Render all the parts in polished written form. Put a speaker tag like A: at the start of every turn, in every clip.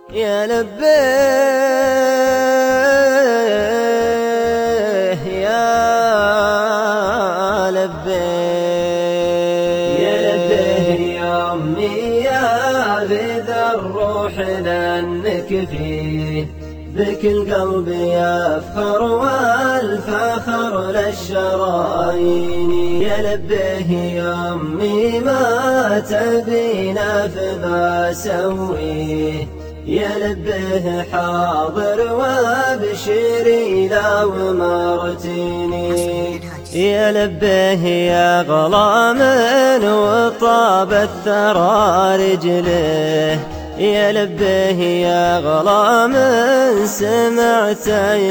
A: يا لبيه يا لبيه
B: يا لبيه يا أمي يا غذا الروح لأنك فيه بك القلب يفخر والفخر للشرايين. يا لبيه يا أمي ما تبينا فما سويه، يا لبيه حاضر وابشري لو مرتيني.
A: يا لبيه يا غلام وطاب الثرى رجله، يا لبيه يا غلام سمعت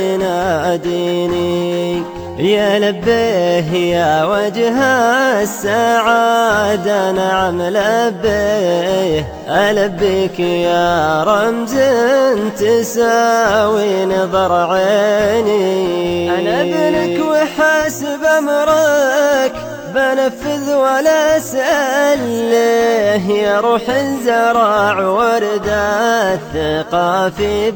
A: يناديني. يا لبيه يا وجه السعادة نعم لبيه، ألبيك يا رمز تساوي نظر عيني.
B: أنا ابنك وحسب أمرك بنفذ ولا أسأله، يا روح الزرع ورد الثقة في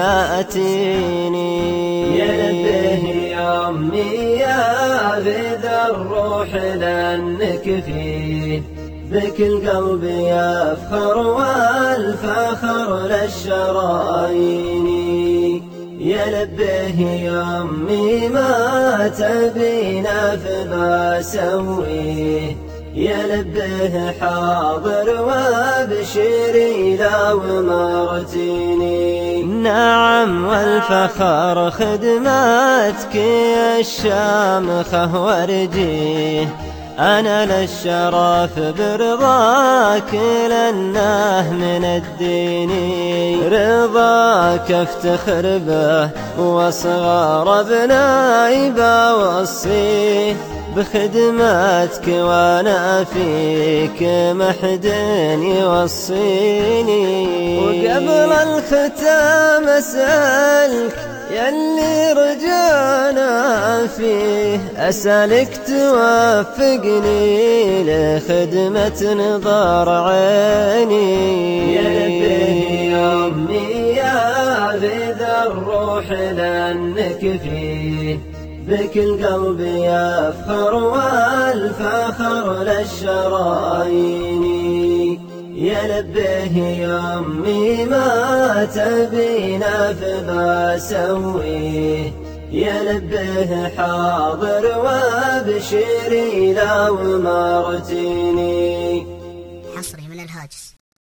B: بساتيني.
A: يا لبيه يا أمي يا غذا الروح لأنك فيه بك القلب يفخر والفخر للشرايين. يا لبيه يا أمي ما تبينا فما سويه، يا لبيه حاضر وابشري لو مرتيني.
B: نعم والفخر خدمتك يا الشامخة ورجيه، أنا للشرف برضاك لأنه من الدين. رضاك افتخر به وصغار ابنائي بوصيه، بخدمتك وانا فيك محد يوصيني.
A: وقبل الختام اسألك يلي رجعنا فيه، أسألك توفقني لخدمة نظر عيني.
B: يا لبيه يا أمي يا غذا الروح لأنك فيه بك القلب يفخر والفخر للشرايين. يا لبيه يا أمي ما تبينا فما سويه، يا لبيه حاضر وابشري لو مرتيني.